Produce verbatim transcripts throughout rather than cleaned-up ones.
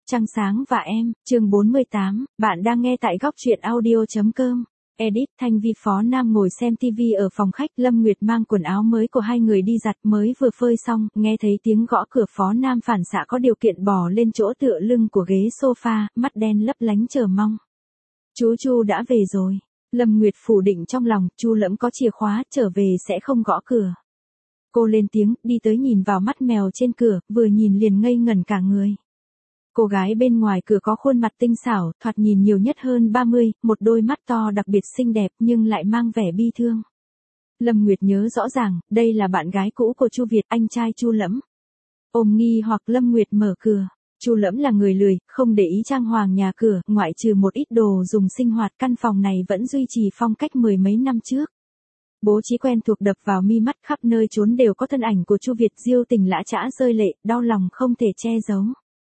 Trăng sáng và em, chương bốn mươi tám, bạn đang nghe tại góc truyện audio.com. Edit, Thanh Vi Phó Nam ngồi xem tivi ở phòng khách, Lâm Nguyệt mang quần áo mới của hai người đi giặt mới vừa phơi xong, nghe thấy tiếng gõ cửa Phó Nam phản xạ có điều kiện bò lên chỗ tựa lưng của ghế sofa, mắt đen lấp lánh chờ mong. Chú Chu đã về rồi. Lâm Nguyệt phủ định trong lòng, Chu Lẫm có chìa khóa, trở về sẽ không gõ cửa. Cô lên tiếng, đi tới nhìn vào mắt mèo trên cửa, vừa nhìn liền ngây ngẩn cả người. Cô gái bên ngoài cửa có khuôn mặt tinh xảo, thoạt nhìn nhiều nhất hơn ba mươi, một đôi mắt to đặc biệt xinh đẹp nhưng lại mang vẻ bi thương. Lâm Nguyệt nhớ rõ ràng, đây là bạn gái cũ của Chu Việt, anh trai Chu Lẫm. Ôm nghi hoặc Lâm Nguyệt mở cửa. Chu Lẫm là người lười, không để ý trang hoàng nhà cửa, ngoại trừ một ít đồ dùng sinh hoạt, căn phòng này vẫn duy trì phong cách mười mấy năm trước. Bố trí quen thuộc đập vào mi mắt, khắp nơi trốn đều có thân ảnh của Chu Việt. Diêu Tình lã chã rơi lệ, đau lòng không thể che giấu.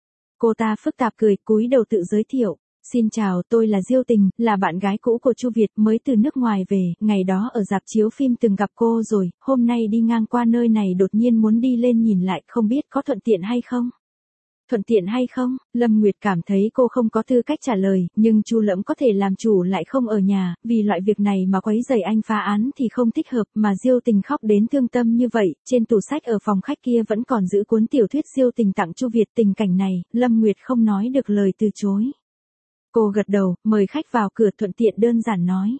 Cô ta phức tạp cười, cúi đầu tự giới thiệu. Xin chào, tôi là Diêu Tình, là bạn gái cũ của Chu Việt, mới từ nước ngoài về, ngày đó ở rạp chiếu phim từng gặp cô rồi, hôm nay đi ngang qua nơi này đột nhiên muốn đi lên nhìn lại, không biết có thuận tiện hay không? Thuận tiện hay không? Lâm Nguyệt cảm thấy cô không có tư cách trả lời, nhưng Chu Lẫm có thể làm chủ lại không ở nhà, vì loại việc này mà quấy rầy anh phá án thì không thích hợp, mà Diêu Tình khóc đến thương tâm như vậy, trên tủ sách ở phòng khách kia vẫn còn giữ cuốn tiểu thuyết Diêu Tình tặng Chu Việt. Tình cảnh này, Lâm Nguyệt không nói được lời từ chối. Cô gật đầu, mời khách vào cửa, thuận tiện đơn giản nói.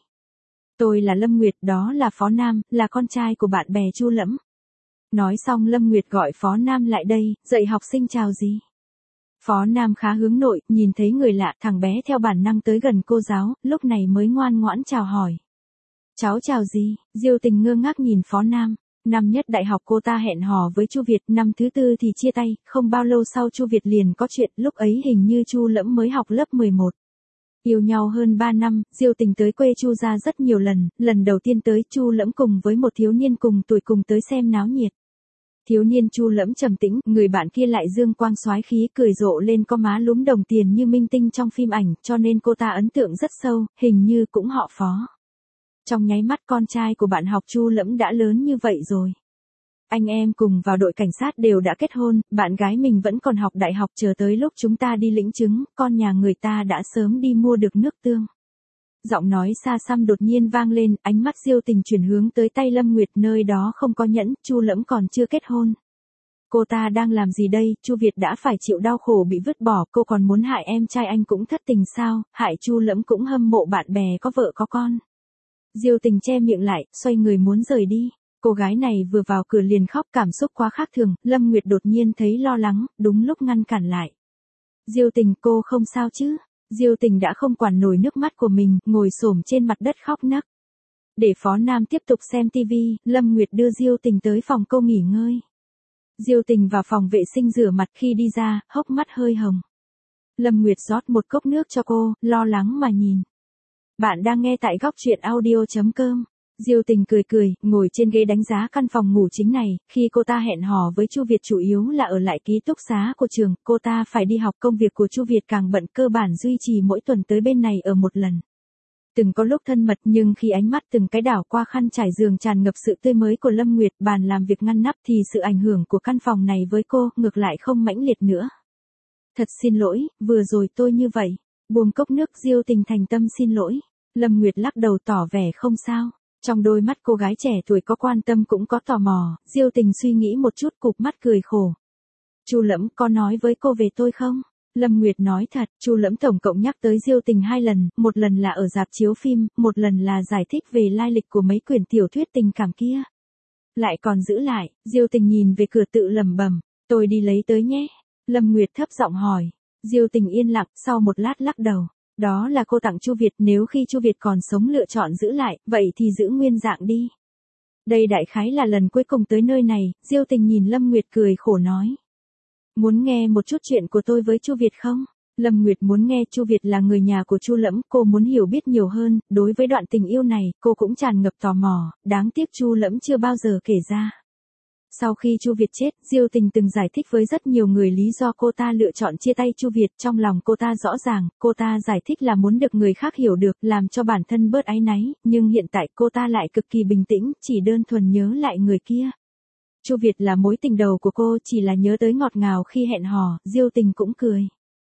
Tôi là Lâm Nguyệt, đó là Phó Nam, là con trai của bạn bè Chu Lẫm. Nói xong Lâm Nguyệt gọi Phó Nam lại đây, dạy học sinh chào gì. Phó Nam khá hướng nội, nhìn thấy người lạ, thằng bé theo bản năng tới gần cô giáo, lúc này mới ngoan ngoãn chào hỏi. Cháu chào gì? Diêu Tình ngơ ngác nhìn Phó Nam. Năm nhất đại học cô ta hẹn hò với Chu Việt, năm thứ tư thì chia tay, không bao lâu sau Chu Việt liền có chuyện, lúc ấy hình như Chu Lẫm mới học lớp mười một. Yêu nhau hơn ba năm, Diêu Tình tới quê Chu gia rất nhiều lần, lần đầu tiên tới Chu Lẫm cùng với một thiếu niên cùng tuổi cùng tới xem náo nhiệt. Thiếu niên Chu Lẫm trầm tĩnh, người bạn kia lại dương quang soái khí, cười rộ lên, có má lúm đồng tiền như minh tinh trong phim ảnh, cho nên cô ta ấn tượng rất sâu, hình như cũng họ Phó. Trong nháy mắt con trai của bạn học Chu Lẫm đã lớn như vậy rồi. Anh em cùng vào đội cảnh sát đều đã kết hôn, bạn gái mình vẫn còn học đại học, chờ tới lúc chúng ta đi lĩnh chứng, con nhà người ta đã sớm đi mua được nước tương. Giọng nói xa xăm đột nhiên vang lên, ánh mắt Diêu Tình chuyển hướng tới tay Lâm Nguyệt, nơi đó không có nhẫn, Chu Lẫm còn chưa kết hôn. Cô ta đang làm gì đây? Chu Việt đã phải chịu đau khổ bị vứt bỏ, cô còn muốn hại em trai anh cũng thất tình sao? Hại Chu Lẫm cũng hâm mộ bạn bè có vợ có con. Diêu Tình che miệng lại, xoay người muốn rời đi. Cô gái này vừa vào cửa liền khóc, cảm xúc quá khác thường. Lâm Nguyệt đột nhiên thấy lo lắng, đúng lúc ngăn cản lại. Diêu Tình, cô không sao chứ? Diêu Tình đã không quản nổi nước mắt của mình, ngồi xổm trên mặt đất khóc nấc. Để Phó Nam tiếp tục xem tivi, Lâm Nguyệt đưa Diêu Tình tới phòng cô nghỉ ngơi. Diêu Tình vào phòng vệ sinh rửa mặt, khi đi ra, hốc mắt hơi hồng. Lâm Nguyệt rót một cốc nước cho cô, lo lắng mà nhìn. Bạn đang nghe tại góc truyện audio.com. Diêu Tình cười cười, ngồi trên ghế đánh giá căn phòng ngủ chính này, khi cô ta hẹn hò với Chu Việt chủ yếu là ở lại ký túc xá của trường, cô ta phải đi học, công việc của Chu Việt càng bận, cơ bản duy trì mỗi tuần tới bên này ở một lần. Từng có lúc thân mật, nhưng khi ánh mắt từng cái đảo qua khăn trải giường tràn ngập sự tươi mới của Lâm Nguyệt, bàn làm việc ngăn nắp, thì sự ảnh hưởng của căn phòng này với cô, ngược lại không mãnh liệt nữa. Thật xin lỗi, vừa rồi tôi như vậy. Buông cốc nước, Diêu Tình thành tâm xin lỗi. Lâm Nguyệt lắc đầu tỏ vẻ không sao. Trong đôi mắt cô gái trẻ tuổi có quan tâm cũng có tò mò, Diêu Tình suy nghĩ một chút, cụp mắt cười khổ. Chu Lẫm có nói với cô về tôi không? Lâm Nguyệt nói thật, Chu Lẫm tổng cộng nhắc tới Diêu Tình hai lần, một lần là ở rạp chiếu phim, một lần là giải thích về lai lịch của mấy quyển tiểu thuyết tình cảm kia. Lại còn giữ lại. Diêu Tình nhìn về cửa tự lẩm bẩm, tôi đi lấy tới nhé. Lâm Nguyệt thấp giọng hỏi. Diêu Tình yên lặng, sau một lát lắc đầu. Đó là cô tặng Chu Việt, nếu khi Chu Việt còn sống lựa chọn giữ lại, vậy thì giữ nguyên dạng đi. Đây đại khái là lần cuối cùng tới nơi này. Diêu Tình nhìn Lâm Nguyệt cười khổ nói. Muốn nghe một chút chuyện của tôi với Chu Việt không? Lâm Nguyệt muốn nghe. Chu Việt là người nhà của Chu Lẫm, cô muốn hiểu biết nhiều hơn, đối với đoạn tình yêu này, cô cũng tràn ngập tò mò, đáng tiếc Chu Lẫm chưa bao giờ kể ra. Sau khi Chu Việt chết, Diêu Tình từng giải thích với rất nhiều người lý do cô ta lựa chọn chia tay Chu Việt, trong lòng cô ta rõ ràng, cô ta giải thích là muốn được người khác hiểu được, làm cho bản thân bớt áy náy, nhưng hiện tại cô ta lại cực kỳ bình tĩnh, chỉ đơn thuần nhớ lại người kia. Chu Việt là mối tình đầu của cô, chỉ là nhớ tới ngọt ngào khi hẹn hò, Diêu Tình cũng cười.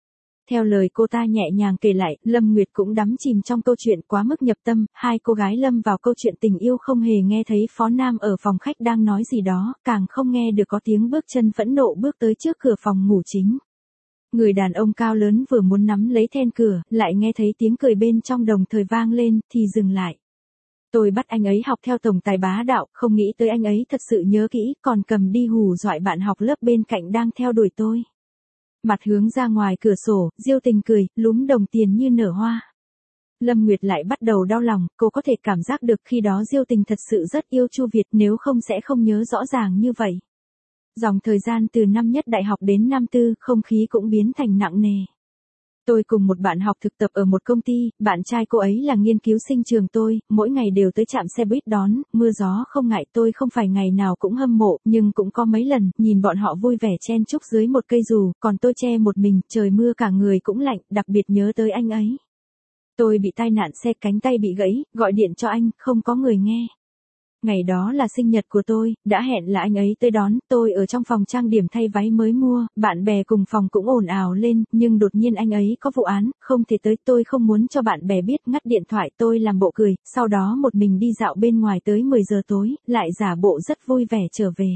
Theo lời cô ta nhẹ nhàng kể lại, Lâm Nguyệt cũng đắm chìm trong câu chuyện quá mức nhập tâm, hai cô gái lâm vào câu chuyện tình yêu không hề nghe thấy Phó Nam ở phòng khách đang nói gì đó, càng không nghe được có tiếng bước chân phẫn nộ bước tới trước cửa phòng ngủ chính. Người đàn ông cao lớn vừa muốn nắm lấy then cửa, lại nghe thấy tiếng cười bên trong đồng thời vang lên, thì dừng lại. Tôi bắt anh ấy học theo tổng tài bá đạo, không nghĩ tới anh ấy thật sự nhớ kỹ, còn cầm đi hù dọa bạn học lớp bên cạnh đang theo đuổi tôi. Mặt hướng ra ngoài cửa sổ, Diêu Tình cười, lúm đồng tiền như nở hoa. Lâm Nguyệt lại bắt đầu đau lòng, cô có thể cảm giác được khi đó Diêu Tình thật sự rất yêu Chu Việt, nếu không sẽ không nhớ rõ ràng như vậy. Dòng thời gian từ năm nhất đại học đến năm tư, không khí cũng biến thành nặng nề. Tôi cùng một bạn học thực tập ở một công ty, bạn trai cô ấy là nghiên cứu sinh trường tôi, mỗi ngày đều tới trạm xe buýt đón, mưa gió không ngại, tôi không phải ngày nào cũng hâm mộ, nhưng cũng có mấy lần, nhìn bọn họ vui vẻ chen chúc dưới một cây dù, còn tôi che một mình, trời mưa cả người cũng lạnh, đặc biệt nhớ tới anh ấy. Tôi bị tai nạn xe, cánh tay bị gãy, gọi điện cho anh, không có người nghe. Ngày đó là sinh nhật của tôi, đã hẹn là anh ấy tới đón, tôi ở trong phòng trang điểm thay váy mới mua, bạn bè cùng phòng cũng ồn ào lên, nhưng đột nhiên anh ấy có vụ án, không thể tới, tôi không muốn cho bạn bè biết, ngắt điện thoại, tôi làm bộ cười, sau đó một mình đi dạo bên ngoài tới mười giờ tối, lại giả bộ rất vui vẻ trở về.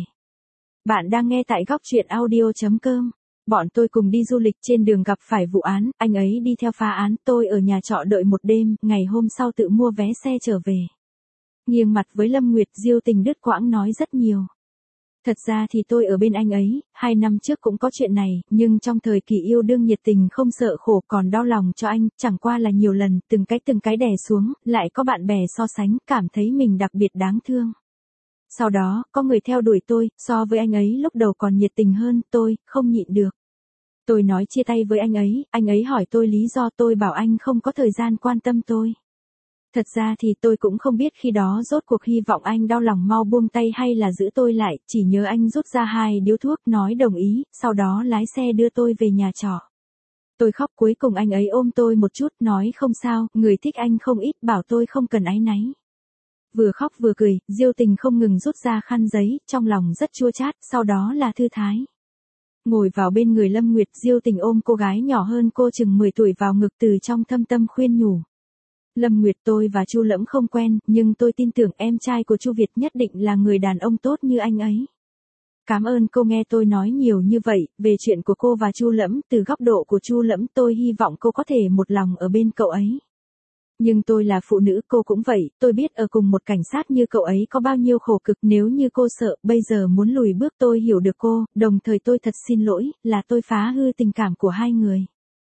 Bạn đang nghe tại góc truyện audio chấm com. Bọn tôi cùng đi du lịch, trên đường gặp phải vụ án, anh ấy đi theo phá án, tôi ở nhà trọ đợi một đêm, ngày hôm sau tự mua vé xe trở về. Nghiêng mặt với Lâm Nguyệt, Diêu Tình đứt quãng nói rất nhiều. Thật ra thì tôi ở bên anh ấy, hai năm trước cũng có chuyện này, nhưng trong thời kỳ yêu đương nhiệt tình không sợ khổ, còn đau lòng cho anh, chẳng qua là nhiều lần, từng cái từng cái đè xuống, lại có bạn bè so sánh, cảm thấy mình đặc biệt đáng thương. Sau đó, có người theo đuổi tôi, so với anh ấy lúc đầu còn nhiệt tình hơn, tôi, không nhịn được. Tôi nói chia tay với anh ấy, anh ấy hỏi tôi lý do, tôi bảo anh không có thời gian quan tâm tôi. Thật ra thì tôi cũng không biết khi đó rốt cuộc hy vọng anh đau lòng mau buông tay hay là giữ tôi lại, chỉ nhớ anh rút ra hai điếu thuốc, nói đồng ý, sau đó lái xe đưa tôi về nhà trọ. Tôi khóc, cuối cùng anh ấy ôm tôi một chút, nói không sao, người thích anh không ít, bảo tôi không cần áy náy. Vừa khóc vừa cười, Diêu Tình không ngừng rút ra khăn giấy, trong lòng rất chua chát, sau đó là thư thái. Ngồi vào bên người Lâm Nguyệt, Diêu Tình ôm cô gái nhỏ hơn cô chừng mười tuổi vào ngực, từ trong thâm tâm khuyên nhủ. Lâm Nguyệt, tôi và Chu Lẫm không quen, nhưng tôi tin tưởng em trai của Chu Việt nhất định là người đàn ông tốt như anh ấy. Cảm ơn cô nghe tôi nói nhiều như vậy, về chuyện của cô và Chu Lẫm, từ góc độ của Chu Lẫm tôi hy vọng cô có thể một lòng ở bên cậu ấy. Nhưng tôi là phụ nữ, cô cũng vậy, tôi biết ở cùng một cảnh sát như cậu ấy có bao nhiêu khổ cực, nếu như cô sợ, bây giờ muốn lùi bước tôi hiểu được cô, đồng thời tôi thật xin lỗi, là tôi phá hư tình cảm của hai người.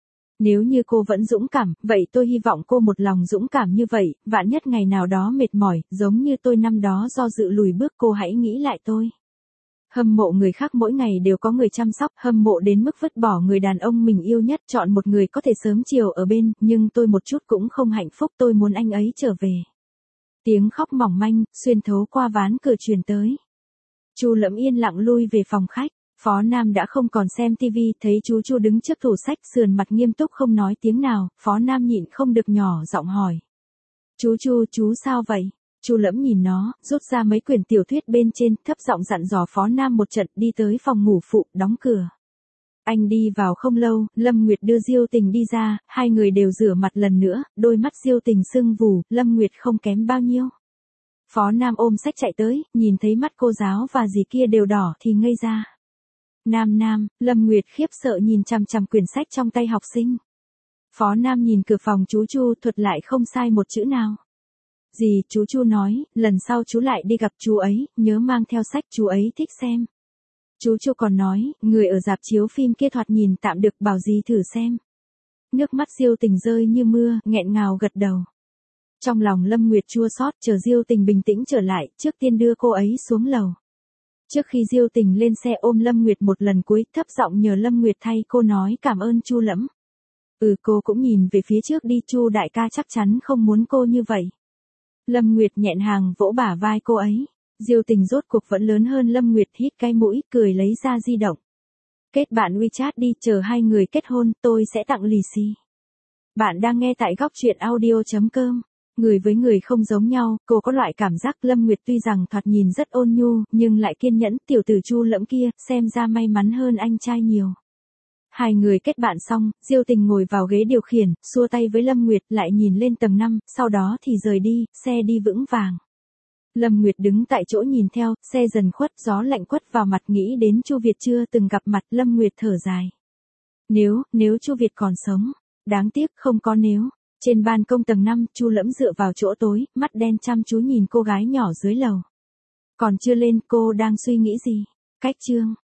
Nếu như cô vẫn dũng cảm, vậy tôi hy vọng cô một lòng dũng cảm như vậy, vạn nhất ngày nào đó mệt mỏi, giống như tôi năm đó do dự lùi bước, cô hãy nghĩ lại tôi. Hâm mộ người khác mỗi ngày đều có người chăm sóc, hâm mộ đến mức vứt bỏ người đàn ông mình yêu nhất, chọn một người có thể sớm chiều ở bên, nhưng tôi một chút cũng không hạnh phúc, tôi muốn anh ấy trở về. Tiếng khóc mỏng manh, xuyên thấu qua ván cửa truyền tới. Chu Lẫm yên lặng lui về phòng khách. Phó Nam đã không còn xem tivi, thấy chú Chu đứng trước tủ sách, sườn mặt nghiêm túc không nói tiếng nào, Phó Nam nhịn không được nhỏ giọng hỏi. Chú Chu, chú sao vậy? Chu Lẫm nhìn nó, rút ra mấy quyển tiểu thuyết bên trên, thấp giọng dặn dò Phó Nam một trận, đi tới phòng ngủ phụ, đóng cửa. Anh đi vào không lâu, Lâm Nguyệt đưa Diêu Tình đi ra, hai người đều rửa mặt lần nữa, đôi mắt Diêu Tình sưng vù, Lâm Nguyệt không kém bao nhiêu. Phó Nam ôm sách chạy tới, nhìn thấy mắt cô giáo và dì kia đều đỏ thì ngây ra. Nam Nam, Lâm Nguyệt khiếp sợ nhìn chằm chằm quyển sách trong tay học sinh. Phó Nam nhìn cửa phòng chú Chu, thuật lại không sai một chữ nào. Dì, chú Chu nói, lần sau chú lại đi gặp chú ấy, nhớ mang theo sách, chú ấy thích xem. Chú Chu còn nói, người ở rạp chiếu phim kia thoạt nhìn tạm được, bảo dì thử xem. Nước mắt Diêu Tình rơi như mưa, nghẹn ngào gật đầu. Trong lòng Lâm Nguyệt chua xót, chờ Diêu Tình bình tĩnh trở lại, trước tiên đưa cô ấy xuống lầu. Trước khi Diêu Tình lên xe ôm Lâm Nguyệt một lần cuối, thấp giọng nhờ Lâm Nguyệt thay cô nói cảm ơn Chu Lẫm. Ừ, cô cũng nhìn về phía trước đi, Chu đại ca chắc chắn không muốn cô như vậy. Lâm Nguyệt nhẹn hàng vỗ bả vai cô ấy. Diêu Tình rốt cuộc vẫn lớn hơn Lâm Nguyệt, hít cái mũi, cười lấy ra di động. Kết bạn WeChat đi, chờ hai người kết hôn, tôi sẽ tặng lì xì. Bạn đang nghe tại góc truyện audio chấm com. Người với người không giống nhau, cô có loại cảm giác Lâm Nguyệt tuy rằng thoạt nhìn rất ôn nhu, nhưng lại kiên nhẫn, tiểu tử Chu Lẫm kia, xem ra may mắn hơn anh trai nhiều. Hai người kết bạn xong, Diêu Tình ngồi vào ghế điều khiển, xua tay với Lâm Nguyệt lại nhìn lên tầng năm, sau đó thì rời đi, xe đi vững vàng. Lâm Nguyệt đứng tại chỗ nhìn theo, xe dần khuất, gió lạnh quất vào mặt, nghĩ đến Chu Việt chưa từng gặp mặt, Lâm Nguyệt thở dài. Nếu, nếu Chu Việt còn sống, đáng tiếc không có nếu. Trên ban công tầng năm, Chu Lẫm dựa vào chỗ tối, mắt đen chăm chú nhìn cô gái nhỏ dưới lầu. Còn chưa lên, cô đang suy nghĩ gì? Cách chương